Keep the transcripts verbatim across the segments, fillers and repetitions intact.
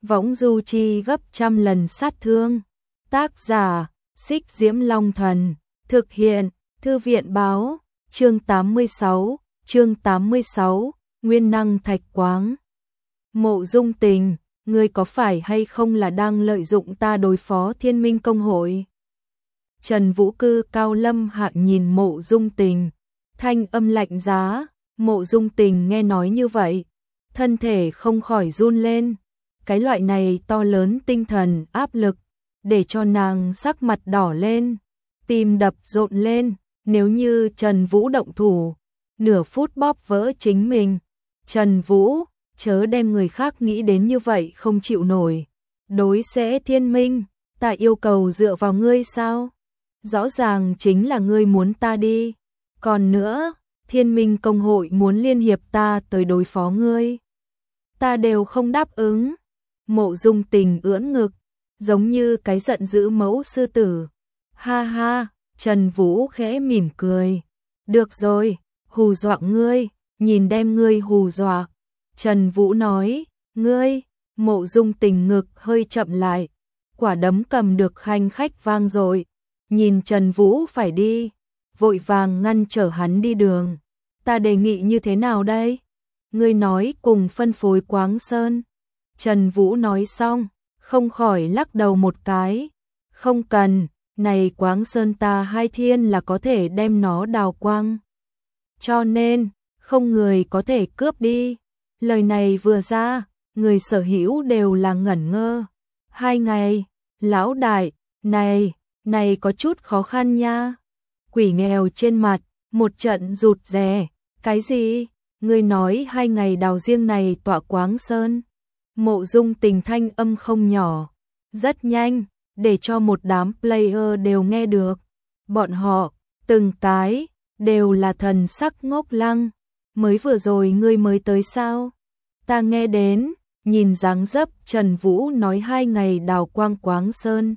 võng du chi gấp trăm lần sát thương. Tác giả, Xích Diễm Long Thần, thực hiện, Thư viện báo, chương tám mươi sáu, chương tám mươi sáu, Nguyên năng thạch quáng. Mộ Dung Tình, ngươi có phải hay không là đang lợi dụng ta đối phó Thiên Minh Công hội? Trần Vũ Cư cao lâm hạ nhìn Mộ Dung Tình, thanh âm lạnh giá. Mộ Dung Tình nghe nói như vậy, thân thể không khỏi run lên. Cái loại này to lớn tinh thần áp lực, để cho nàng sắc mặt đỏ lên, tim đập rộn lên. Nếu như Trần Vũ động thủ, nửa phút bóp vỡ chính mình. Trần Vũ, chớ đem người khác nghĩ đến như vậy không chịu nổi. Đối sẽ Thiên Minh, ta yêu cầu dựa vào ngươi sao? Rõ ràng chính là ngươi muốn ta đi. Còn nữa, Thiên Minh Công hội muốn liên hiệp ta tới đối phó ngươi, ta đều không đáp ứng. Mộ Dung Tình ưỡn ngực, giống như cái giận dữ mẫu sư tử. Ha ha, Trần Vũ khẽ mỉm cười. Được rồi, hù dọa ngươi, nhìn đem ngươi hù dọa. Trần Vũ nói, ngươi. Mộ Dung Tình ngực hơi chậm lại, quả đấm cầm được khanh khách vang dội. Nhìn Trần Vũ phải đi, vội vàng ngăn trở hắn đi đường. Ta đề nghị như thế nào đây? Ngươi nói cùng phân phối Quáng Sơn. Trần Vũ nói xong, không khỏi lắc đầu một cái. Không cần, này Quáng Sơn ta hai thiên là có thể đem nó đào quang. Cho nên, không người có thể cướp đi. Lời này vừa ra, người sở hữu đều là ngẩn ngơ. Hai ngày, lão đại, này, này có chút khó khăn nha. Quỷ nghèo trên mặt, một trận rụt rè. Cái gì? Ngươi nói hai ngày đào riêng này tọa Quáng Sơn. Mộ Dung Tình thanh âm không nhỏ, rất nhanh, để cho một đám player đều nghe được. Bọn họ, từng cái, đều là thần sắc ngốc lăng. Mới vừa rồi ngươi mới tới sao? Ta nghe đến, nhìn dáng dấp Trần Vũ nói hai ngày đào quang Quáng Sơn.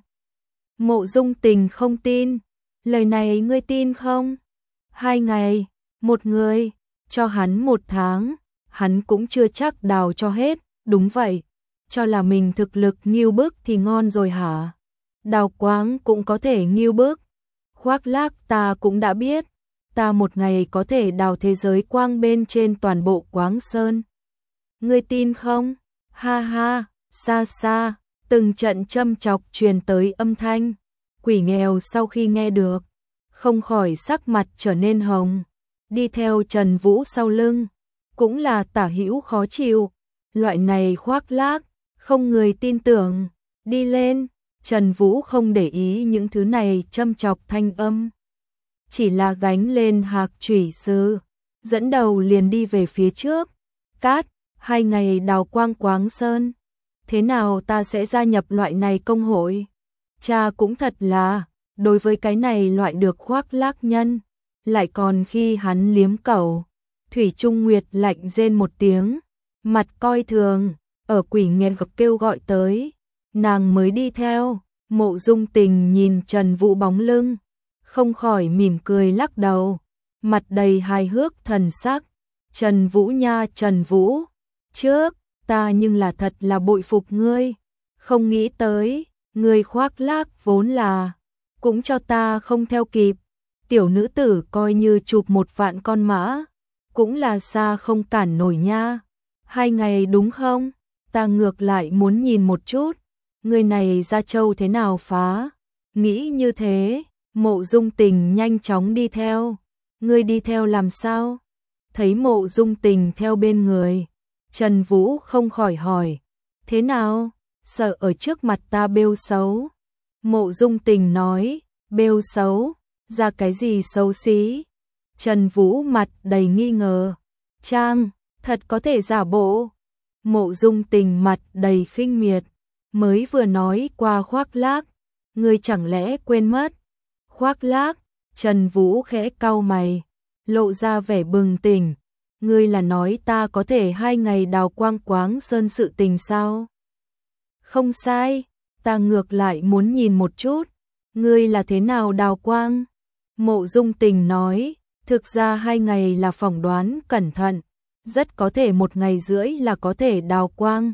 Mộ Dung Tình không tin. Lời này ngươi tin không? Hai ngày, một người, cho hắn một tháng, hắn cũng chưa chắc đào cho hết. Đúng vậy, cho là mình thực lực nghiêu bức thì ngon rồi hả? Đào quáng cũng có thể nghiêu bức. Khoác lác ta cũng đã biết, ta một ngày có thể đào thế giới quang bên trên toàn bộ Quáng Sơn. Ngươi tin không? Ha ha, xa xa, từng trận châm chọc truyền tới âm thanh. Quỷ nghèo sau khi nghe được, không khỏi sắc mặt trở nên hồng. Đi theo Trần Vũ sau lưng, cũng là tả hữu khó chịu. Loại này khoác lác, không người tin tưởng. Đi lên, Trần Vũ không để ý những thứ này châm chọc thanh âm. Chỉ là gánh lên hạc chủy sư, dẫn đầu liền đi về phía trước. Cát, hai ngày đào quang Quáng Sơn. Thế nào ta sẽ gia nhập loại này công hội? Cha cũng thật là, đối với cái này loại được khoác lác nhân, lại còn khi hắn liếm cẩu. Thủy Trung Nguyệt lạnh rên một tiếng, mặt coi thường, ở quỷ nghèo kêu gọi tới, nàng mới đi theo. Mộ Dung Tình nhìn Trần Vũ bóng lưng, không khỏi mỉm cười lắc đầu, mặt đầy hài hước thần sắc. Trần Vũ nha Trần Vũ, trước, ta nhưng là thật là bội phục ngươi, không nghĩ tới, ngươi khoác lác vốn là, cũng cho ta không theo kịp. Tiểu nữ tử coi như chụp một vạn con mã, cũng là xa không cản nổi nha. Hai ngày đúng không? Ta ngược lại muốn nhìn một chút, người này ra châu thế nào phá. Nghĩ như thế, Mộ Dung Tình nhanh chóng đi theo. Ngươi đi theo làm sao? Thấy Mộ Dung Tình theo bên người, Trần Vũ không khỏi hỏi, thế nào? Sợ ở trước mặt ta bêu xấu? Mộ Dung Tình nói, bêu xấu? Ra cái gì xấu xí? Trần Vũ mặt đầy nghi ngờ. Trang, thật có thể giả bộ. Mộ Dung Tình mặt đầy khinh miệt, mới vừa nói qua khoác lác, ngươi chẳng lẽ quên mất? Khoác lác? Trần Vũ khẽ cau mày, lộ ra vẻ bừng tỉnh. Ngươi là nói ta có thể hai ngày đào quang Quáng Sơn sự tình sao? Không sai, ta ngược lại muốn nhìn một chút, ngươi là thế nào đào quang? Mộ Dung Tình nói, thực ra hai ngày là phỏng đoán cẩn thận, rất có thể một ngày rưỡi là có thể đào quang.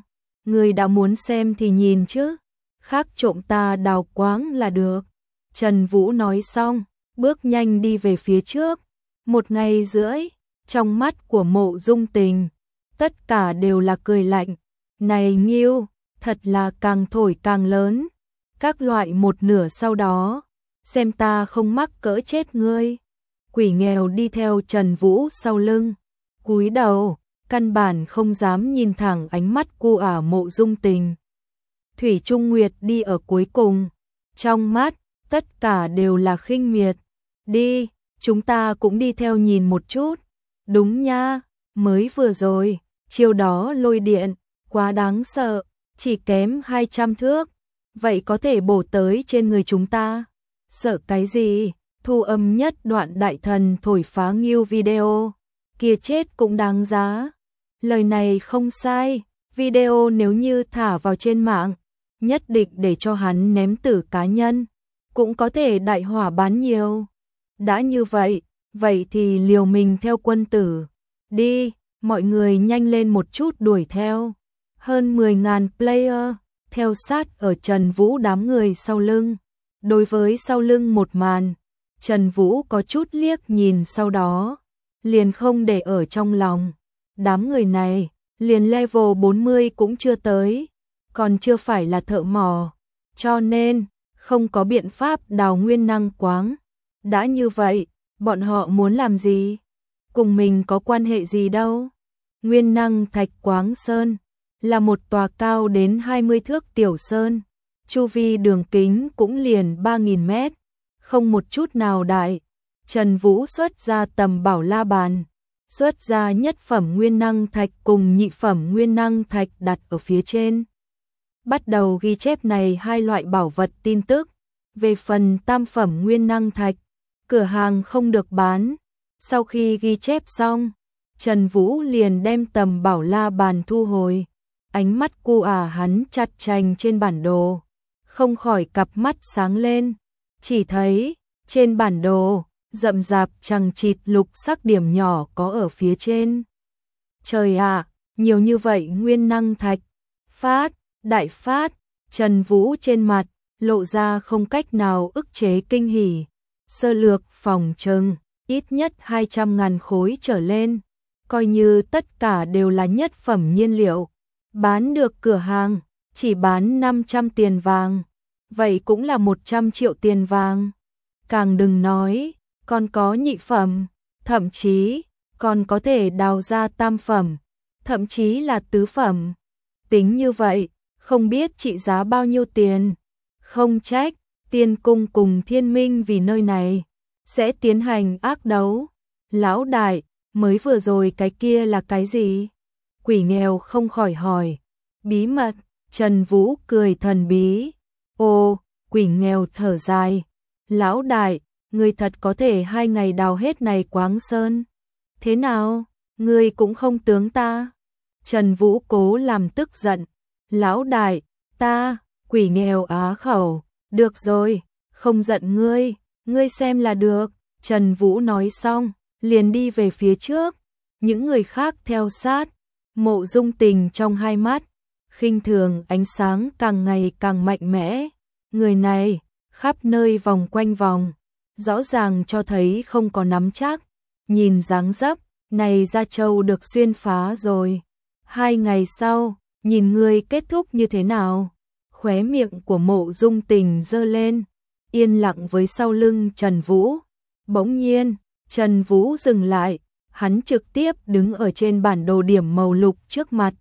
Người đã muốn xem thì nhìn chứ, khác trộm ta đào quáng là được. Trần Vũ nói xong, bước nhanh đi về phía trước. Một ngày rưỡi, trong mắt của Mộ Dung Tình, tất cả đều là cười lạnh. Này Nghiêu, thật là càng thổi càng lớn. Các loại một nửa sau đó, xem ta không mắc cỡ chết ngươi. Quỷ nghèo đi theo Trần Vũ sau lưng, cúi đầu, căn bản không dám nhìn thẳng ánh mắt cu ả Mộ Dung Tình. Thủy Trung Nguyệt đi ở cuối cùng, trong mắt, tất cả đều là khinh miệt. Đi, chúng ta cũng đi theo nhìn một chút. Đúng nha, mới vừa rồi, chiêu đó lôi điện, quá đáng sợ, chỉ kém hai trăm thước. Vậy có thể bổ tới trên người chúng ta. Sợ cái gì? Thu âm nhất đoạn đại thần thổi phá Nghiêu video. Kia chết cũng đáng giá. Lời này không sai, video nếu như thả vào trên mạng, nhất định để cho hắn ném tử cá nhân, cũng có thể đại hỏa bán nhiều. Đã như vậy, vậy thì liều mình theo quân tử. Đi, mọi người nhanh lên một chút đuổi theo. Hơn mười nghìn player, theo sát ở Trần Vũ đám người sau lưng. Đối với sau lưng một màn, Trần Vũ có chút liếc nhìn sau đó, liền không để ở trong lòng. Đám người này, liền level bốn mươi cũng chưa tới, còn chưa phải là thợ mỏ, cho nên không có biện pháp đào nguyên năng quáng. Đã như vậy, bọn họ muốn làm gì? Cùng mình có quan hệ gì đâu? Nguyên năng thạch quáng sơn là một tòa cao đến hai mươi thước tiểu sơn, chu vi đường kính cũng liền ba nghìn mét, không một chút nào đại. Trần Vũ xuất ra tầm bảo la bàn, xuất ra nhất phẩm nguyên năng thạch cùng nhị phẩm nguyên năng thạch đặt ở phía trên. Bắt đầu ghi chép này hai loại bảo vật tin tức. Về phần tam phẩm nguyên năng thạch, cửa hàng không được bán. Sau khi ghi chép xong, Trần Vũ liền đem tầm bảo la bàn thu hồi. Ánh mắt cu ả hắn chặt chành trên bản đồ, không khỏi cặp mắt sáng lên. Chỉ thấy, trên bản đồ, rậm rạp chằng chịt lục sắc điểm nhỏ có ở phía trên. Trời ạ, nhiều như vậy nguyên năng thạch. Phát, đại phát, Trần Vũ trên mặt, lộ ra không cách nào ức chế kinh hỉ. Sơ lược phòng trừng, ít nhất hai trăm ngàn khối trở lên. Coi như tất cả đều là nhất phẩm nhiên liệu. Bán được cửa hàng, chỉ bán năm trăm tiền vàng. Vậy cũng là một trăm triệu tiền vàng. Càng đừng nói, còn có nhị phẩm, thậm chí còn có thể đào ra tam phẩm, thậm chí là tứ phẩm. Tính như vậy, không biết trị giá bao nhiêu tiền. Không trách, Tiên Cung cùng Thiên Minh vì nơi này sẽ tiến hành ác đấu. Lão đại, mới vừa rồi cái kia là cái gì? Quỷ nghèo không khỏi hỏi. Bí mật, Trần Vũ cười thần bí. Ồ, quỷ nghèo thở dài. Lão đại, ngươi thật có thể hai ngày đào hết này quáng sơn. Thế nào, ngươi cũng không tướng ta. Trần Vũ cố làm tức giận. Lão đại, ta, quỷ nghèo á khẩu. Được rồi, không giận ngươi, ngươi xem là được. Trần Vũ nói xong, liền đi về phía trước. Những người khác theo sát. Mộ Dung Tình trong hai mắt, khinh thường ánh sáng càng ngày càng mạnh mẽ. Người này, khắp nơi vòng quanh vòng, rõ ràng cho thấy không có nắm chắc. Nhìn dáng dấp, này Gia Châu được xuyên phá rồi. Hai ngày sau, nhìn ngươi kết thúc như thế nào? Khóe miệng của Mộ Dung Tình giơ lên, yên lặng với sau lưng Trần Vũ. Bỗng nhiên, Trần Vũ dừng lại, hắn trực tiếp đứng ở trên bản đồ điểm màu lục trước mặt.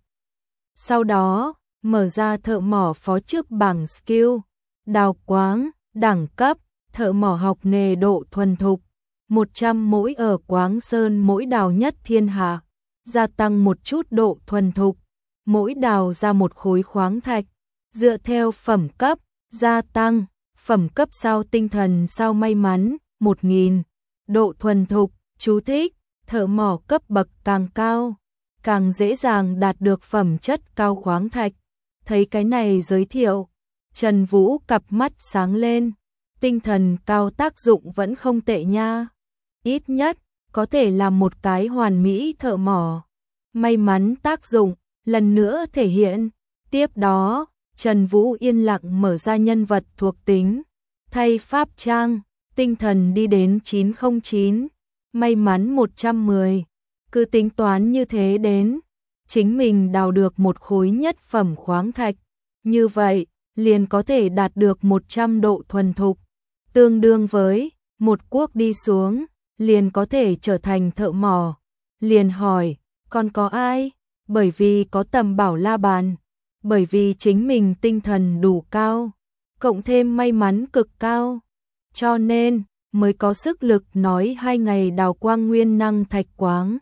Sau đó, mở ra thợ mỏ phó trước bảng skill, đào quáng, đẳng cấp, thợ mỏ học nghề độ thuần thục, một trăm mỗi ở quáng sơn mỗi đào nhất thiên hạ, gia tăng một chút độ thuần thục, mỗi đào ra một khối khoáng thạch, dựa theo phẩm cấp, gia tăng, phẩm cấp sao tinh thần sao may mắn, một nghìn, độ thuần thục, chú thích, thợ mỏ cấp bậc càng cao, càng dễ dàng đạt được phẩm chất cao khoáng thạch. Thấy cái này giới thiệu, Trần Vũ cặp mắt sáng lên, tinh thần cao tác dụng vẫn không tệ nha. Ít nhất, có thể làm một cái hoàn mỹ thợ mỏ. May mắn tác dụng, lần nữa thể hiện, Tiếp đó, Trần Vũ yên lặng mở ra nhân vật thuộc tính, thay pháp trang, tinh thần đi đến chín không chín, may mắn một trăm mười. Cứ tính toán như thế đến, chính mình đào được một khối nhất phẩm khoáng thạch, như vậy liền có thể đạt được một trăm độ thuần thục, tương đương với một cuốc đi xuống, liền có thể trở thành thợ mỏ. Liền hỏi, còn có ai? Bởi vì có tầm bảo la bàn, bởi vì chính mình tinh thần đủ cao, cộng thêm may mắn cực cao, cho nên mới có sức lực nói hai ngày đào quang nguyên năng thạch quáng.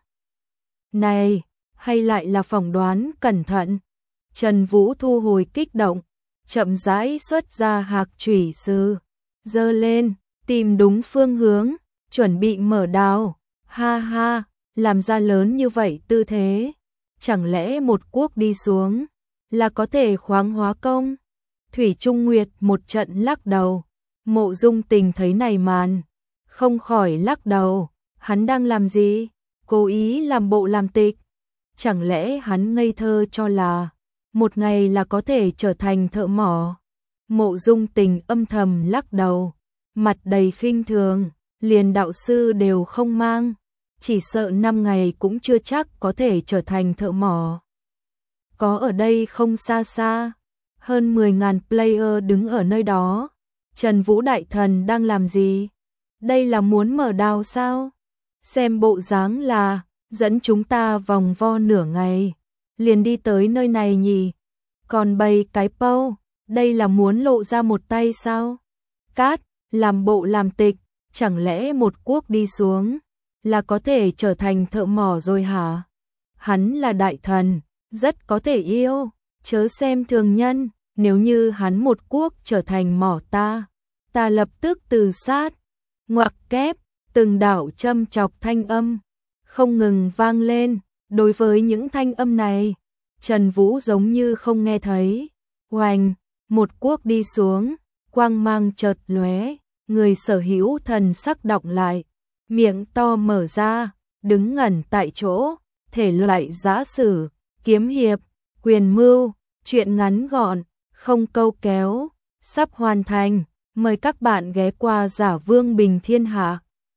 Này, hay lại là phỏng đoán cẩn thận? Trần Vũ thu hồi kích động, chậm rãi xuất ra hạc chủy sư, giơ lên, tìm đúng phương hướng, chuẩn bị mở đào. Ha ha, làm ra lớn như vậy tư thế, chẳng lẽ một cuốc đi xuống là có thể khoáng hóa công? Thủy Trung Nguyệt một trận lắc đầu. Mộ Dung Tình thấy này màn, không khỏi lắc đầu, hắn đang làm gì? Cố ý làm bộ làm tịch. Chẳng lẽ hắn ngây thơ cho là một ngày là có thể trở thành thợ mỏ? Mộ Dung Tình âm thầm lắc đầu, mặt đầy khinh thường, liền đạo sư đều không mang, chỉ sợ năm ngày cũng chưa chắc có thể trở thành thợ mỏ. Có ở đây không xa xa, hơn mười ngàn player đứng ở nơi đó. Trần Vũ đại thần đang làm gì? Đây là muốn mở đào sao? Xem bộ dáng là dẫn chúng ta vòng vo nửa ngày, liền đi tới nơi này nhỉ? Còn bày cái pâu, đây là muốn lộ ra một tay sao? Cát, làm bộ làm tịch, chẳng lẽ một cuốc đi xuống là có thể trở thành thợ mỏ rồi hả? Hắn là đại thần, rất có thể yêu, chớ xem thường nhân, nếu như hắn một cuốc trở thành mỏ ta, ta lập tức từ sát. Ngoặc kép, từng đạo châm chọc thanh âm không ngừng vang lên. Đối với những thanh âm này, Trần Vũ giống như không nghe thấy. Oành, một cuốc đi xuống, quang mang chợt lóe, người sở hữu thần sắc đọng lại, miệng to mở ra, đứng ngẩn tại chỗ. Thể loại giã sử, kiếm hiệp, quyền mưu, truyện ngắn gọn, không câu kéo, sắp hoàn thành. Mời các bạn ghé qua Giả Vương Bình Thiên Hạ.